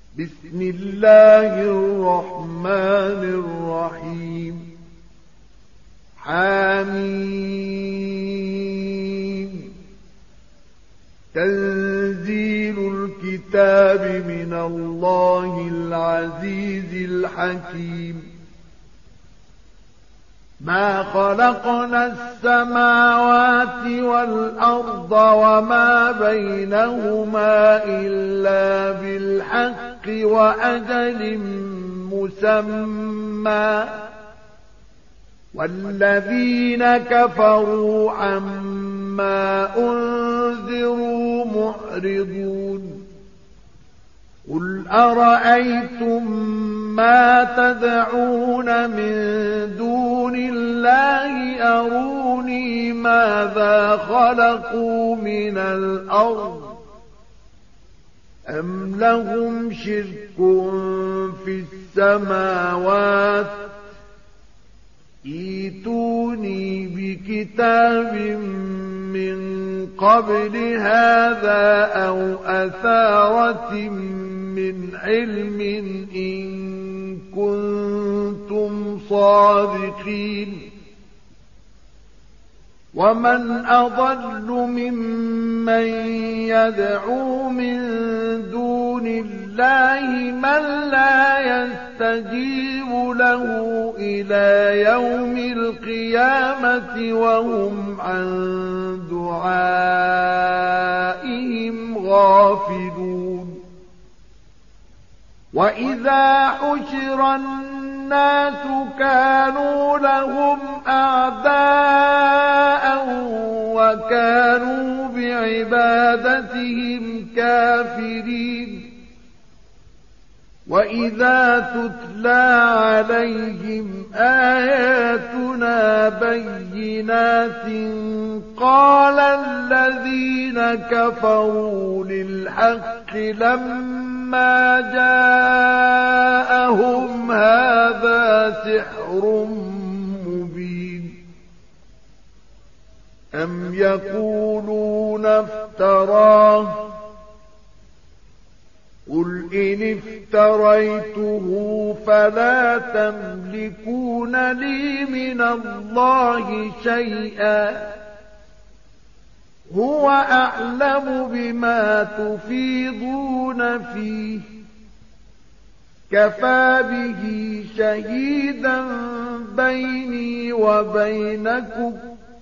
بسم الله الرحمن الرحيم حميم تنزيل الكتاب من الله العزيز الحكيم ما خلقنا السماوات والأرض وما بينهما إلا بالحق وأجل مسمى والذين كفروا عما أنذروا معرضون قل أرأيتم ما تدعون من دون الله أروني ماذا خلقوا من الأرض أم لهم شرك في السماوات ائتوني بكتاب من قبل هذا أو أثارة من علم إن كنتم صادقين ومن أضل ممن يدعو من دون الله من لا يستجيب له إلى يوم القيامة وهم عن دعائهم غافلون وإذا حشر الناس كانوا لهم أعداء وكانوا بعبادتهم كافرين وإذا تتلى عليهم آياتنا بينات قال الذين كفروا للحق لما جاءهم هذا سحر مبين أم يقولون افتراه قل إن افتريته فلا تملكون لي من الله شيئا هو أعلم بما تفيضون فيه كفى به شهيدا بيني وبينكم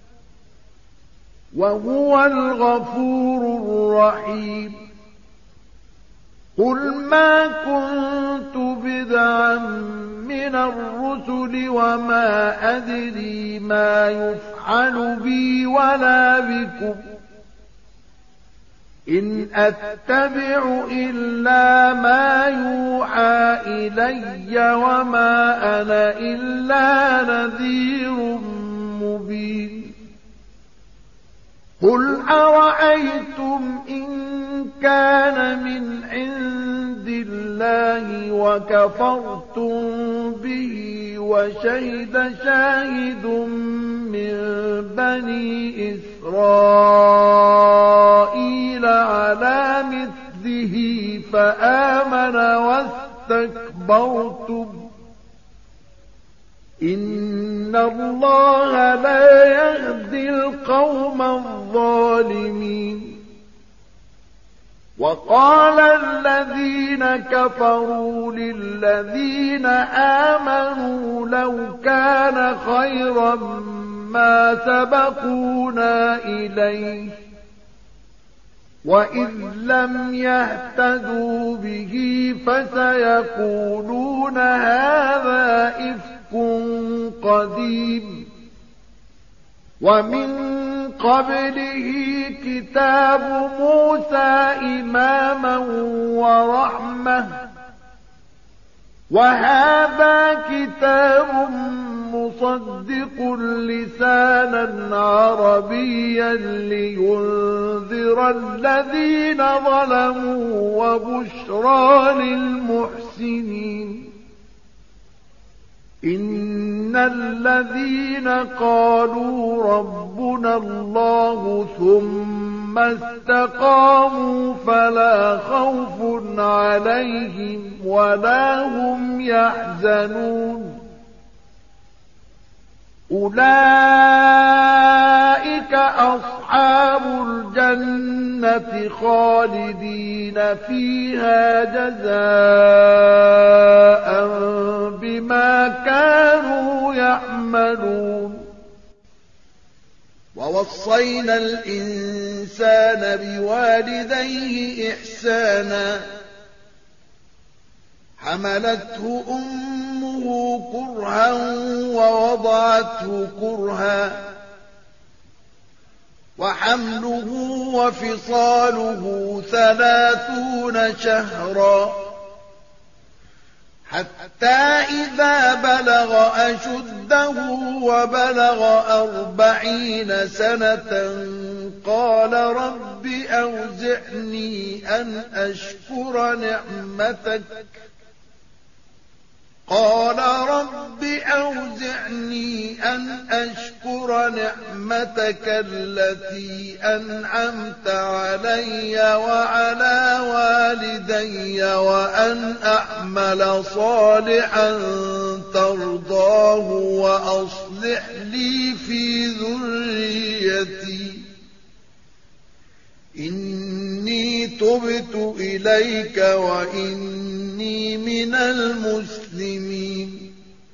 وهو الغفور الرحيم قل ما كنت بدعا من الرسل وما أدري ما يفعل بي ولا بكم إن أتبع إلا ما يوحى إلي وما أنا إلا نذير مبين قل أرأيتم إن كان من عند الله وكفرتم به وشهد شاهد من بني إسرائيل على مثله فآمن واستكبرتم إن الله لا يهدي القوم الظالمين وقال الذين كفروا للذين آمنوا لو كان خيرا ما سبقونا إليه وإذ لم يهتدوا به فسيقولون هذا إفك قديم ومن قبله كتاب موسى إماما ورحمة وهذا كتاب مصدق لسانا عربيا لينذر الذين ظلموا وبشرى للمحسنين إن الذين قالوا ربنا الله ثم ثم استقاموا فلا خوف عليهم ولا هم يحزنون أولئك أصحاب الجنة خالدين فيها جزاء بما كانوا يعملون ووصينا الإنسان بوالديه إحسانا حملته أمه كرها ووضعته كرها وحمله وفصاله 30 شهرا حتى إذا بلغ أشده وبلغ 40 سنة قال رب أوزعني أن أشكر نعمتك التي أنعمت علي وعلى والدي وأن أعمل صالحا ترضاه وأصلح لي في ذريتي إني تبت إليك وإني من المسلمين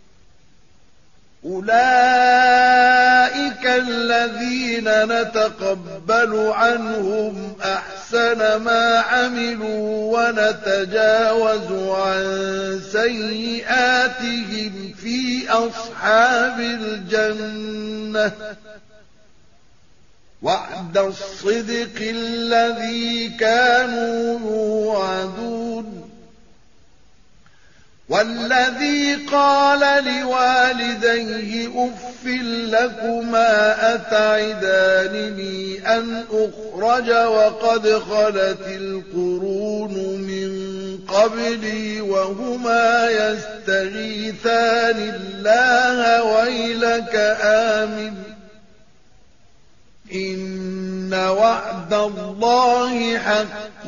أولئك الذين نتقبل عنهم أحسن ما عملوا ونتجاوز عن سيئاتهم في أصحاب الجنة وعد الصدق الذي كانوا يوعدون والذي قال لوالديه أف لكما أتعدانني أن أخرج وقد خلت القرون من قبلي وهما يستغيثان الله ويلك آمن إن وعد الله حق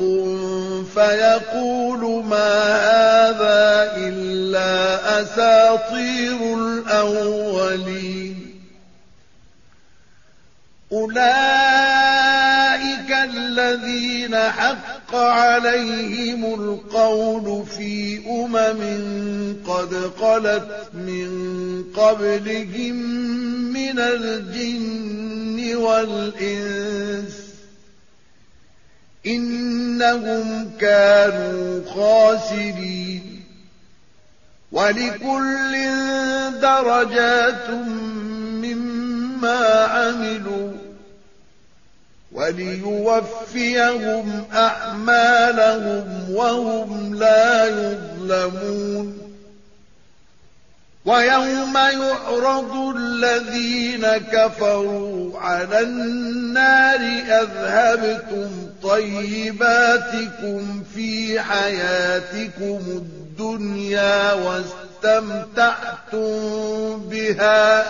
فيقول ما هذا إلا أساطير الأولين أولئك الذين حق عليهم القول في قد خلت من قبلهم من الجن والإنس إنهم كانوا خاسرين ولكل درجات مما عملوا وليوفيهم أعمالهم وهم لا يظلمون ويوم يعرض الذين كفروا على النار أذهبتم طيباتكم في حياتكم الدنيا واستمتعتم بها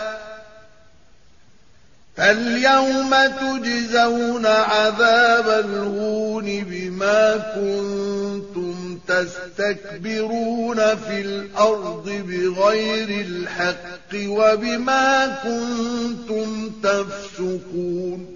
فاليوم تجزون عذاب الهون بما كنتم تستكبرون في الأرض بغير الحق وبما كنتم تفسقون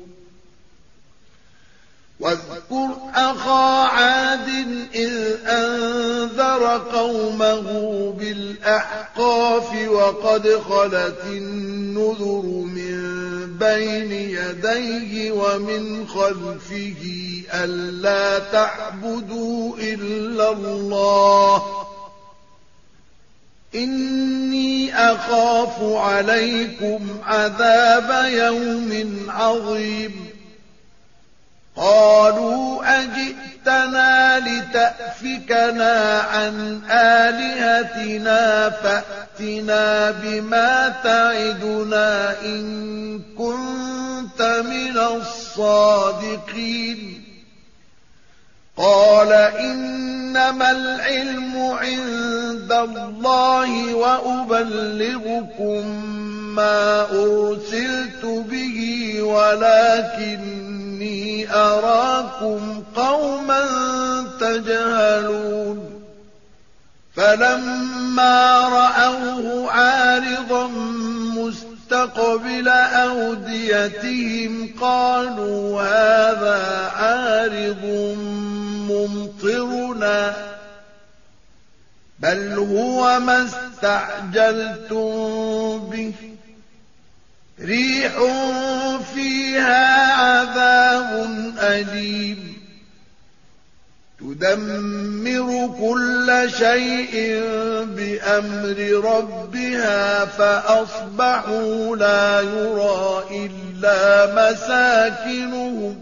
واذكر أخا عاد إذ أنذر قومه بالأحقاف وقد خلت النذر من بين يديه ومن خلفه ألا تعبدوا إلا الله إني أخاف عليكم عذاب يوم عظيم قالوا أجئتنا لتأفكنا عن آلهتنا فأتنا بما تعدنا إن كنت من الصادقين قال إنما العلم عند الله وأبلغكم ما أرسلت به ولكني إِنِّي أَرَاكُمْ قَوْمًا تَجْهَلُونَ فَلَمَّا رَأَوْهُ عَارِضًا مُسْتَقْبِلَ أَوْدِيَتِهِمْ قَالُوا هَٰذَا عَارِضٌ مُّمْطِرُنَا بَلْ هُوَ مَا اسْتَعْجَلْتُم بِهِ رِيحٌ فِيهَا عَذَابٌ أَلِيمٌ تُدَمِّرُ كُلَّ شَيْءٍ بِأَمْرِ رَبِّهَا فَأَصْبَحُوا لَا يُرَىٰ إِلَّا مَسَاكِنُهُمْ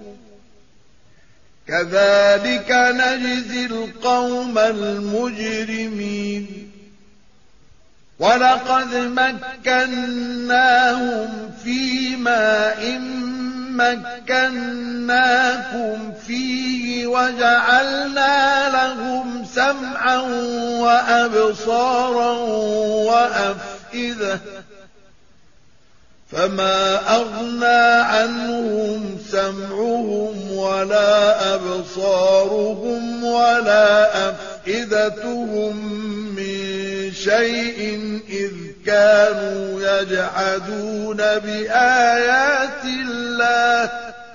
كَذَٰلِكَ نَجْزِي الْقَوْمَ الْمُجْرِمِينَ وَلَقَدْ مَكَّنَّاهُمْ فِي مَاءٍ مَّكَّنَّاكُمْ فِيهِ وَجَعَلْنَا لَهُمْ سَمْعًا وَأَبْصَارًا وَأَفْئِدَةً فَمَا أَغْنَىٰ عَنْهُمْ سَمْعُهُمْ وَلَا أَبْصَارُهُمْ وَلَا أَفْئِدَتُهُم مِّن شَيْءٍ إِذْ كَانُوا يَجْحَدُونَ بِآيَاتِ اللَّهِ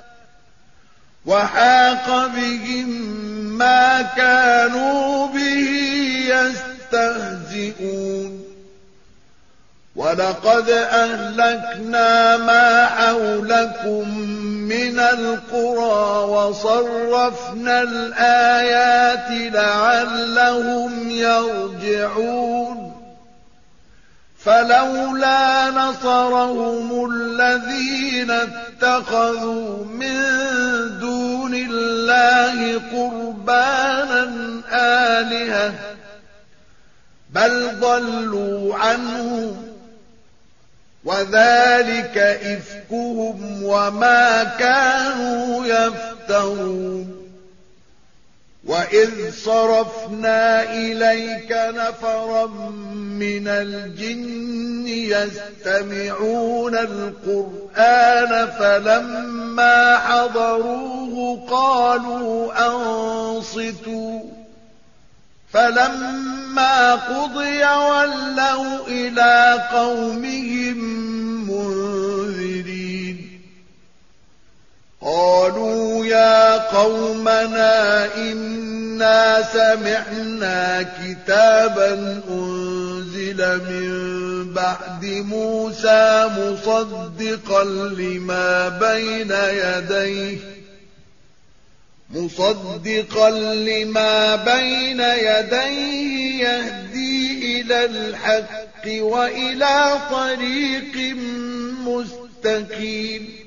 وَحَاقَ بِهِم مَّا كَانُوا بِهِ يَسْتَهْزِئُونَ وَلَقَدْ أَهْلَكْنَا مَا حَوْلَكُم مِّنَ الْقُرَىٰ وَصَرَّفْنَا الْآيَاتِ لَعَلَّهُمْ يَرْجِعُونَ فَلَوْلَا نَصَرَهُمُ الَّذِينَ اتَّخَذُوا مِن دُونِ اللَّهِ قُرْبَانًا آلِهَةً بَلْ ضَلُّوا عَنْهُمْ وَذَٰلِكَ إِفْكُهُمْ وَمَا كَانُوا يَفْتَرُونَ وَإِذْ صَرَفْنَا إِلَيْكَ نَفَرًا مِّنَ الْجِنِّ يَسْتَمِعُونَ الْقُرْآنَ فَلَمَّا حَضَرُوهُ قَالُوا أَنصِتُوا فَلَمَّا قُضِيَ وَلَّوْا إِلَىٰ قَوْمِهِم مُّنذِرِينَ قَالُوا يَا قَوْمَنَا إِنَّا سَمِعْنَا كِتَابًا أُنزِلَ مِن بَعْدِ مُوسَىٰ مُصَدِّقًا لِّمَا بَيْنَ يَدَيْهِ يَهْدِي إِلَى الْحَقِّ وَإِلَىٰ طَرِيقٍ مُّسْتَقِيمٍ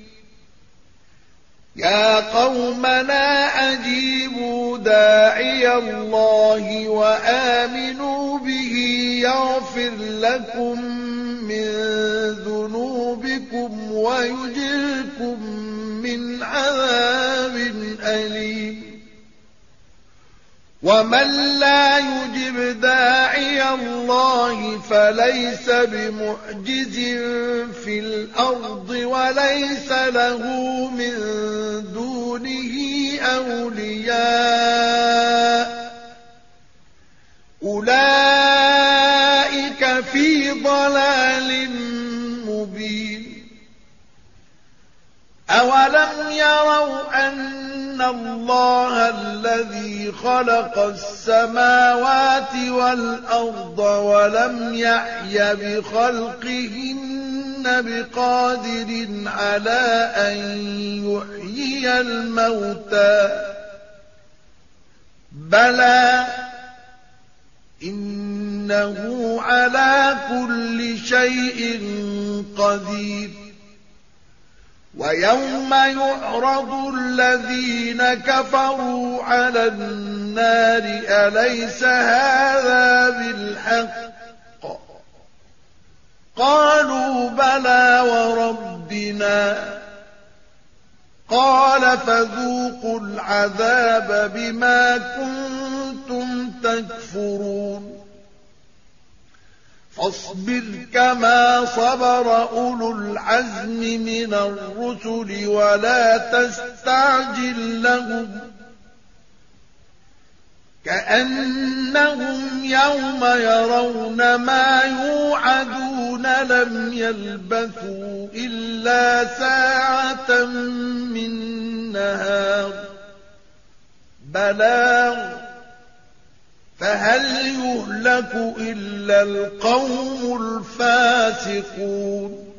يَا قَوْمَنَا أَجِيبُوا دَاعِيَ اللَّهِ وَآمِنُوا بِهِ يَغْفِرْ لَكُم مِّن ذُنُوبِكُمْ وَيُجِرْكُم مِّنْ عَذَابٍ أَلِيمٍ وَمَن لَّا يُجِبْ دَاعِيَ اللَّهِ فَلَيْسَ بِمُعْجِزٍ فِي الْأَرْضِ وَلَيْسَ لَهُ مِن دُونِهِ أَوْلِيَاءُ أُولَٰئِكَ فِي ضَلَالٍ مُّبِينٍ أَوَلَمْ يَرَوْا أَنَّ اللَّهَ الَّذِي خَلَقَ السَّمَاوَاتِ وَالْأَرْضَ وَلَمْ يَعْيَ بِخَلْقِهِنَّ بِقَادِرٍ عَلَىٰ أَن يُحْيِيَ الْمَوْتَىٰ بَلَىٰ إِنَّهُ عَلَىٰ كُلِّ شَيْءٍ قَدِيرٌ وَيَوْمَ يُعْرَضُ الَّذِينَ كَفَرُوا عَلَى النَّارِ أَلَيْسَ هَٰذَا بِالْحَقِّ قَالُوا بَلَىٰ وَرَبِّنَا قَالَ فَذُوقُوا الْعَذَابَ بِمَا كُنتُمْ تَكْفُرُونَ فاصبر كما صبر أولو العزم من الرسل ولا تستعجل لهم كأنهم يوم يرون ما يوعدون لم يلبثوا إلا ساعة من نهار بلاغ فهل يهلك إلا القوم الفاسقون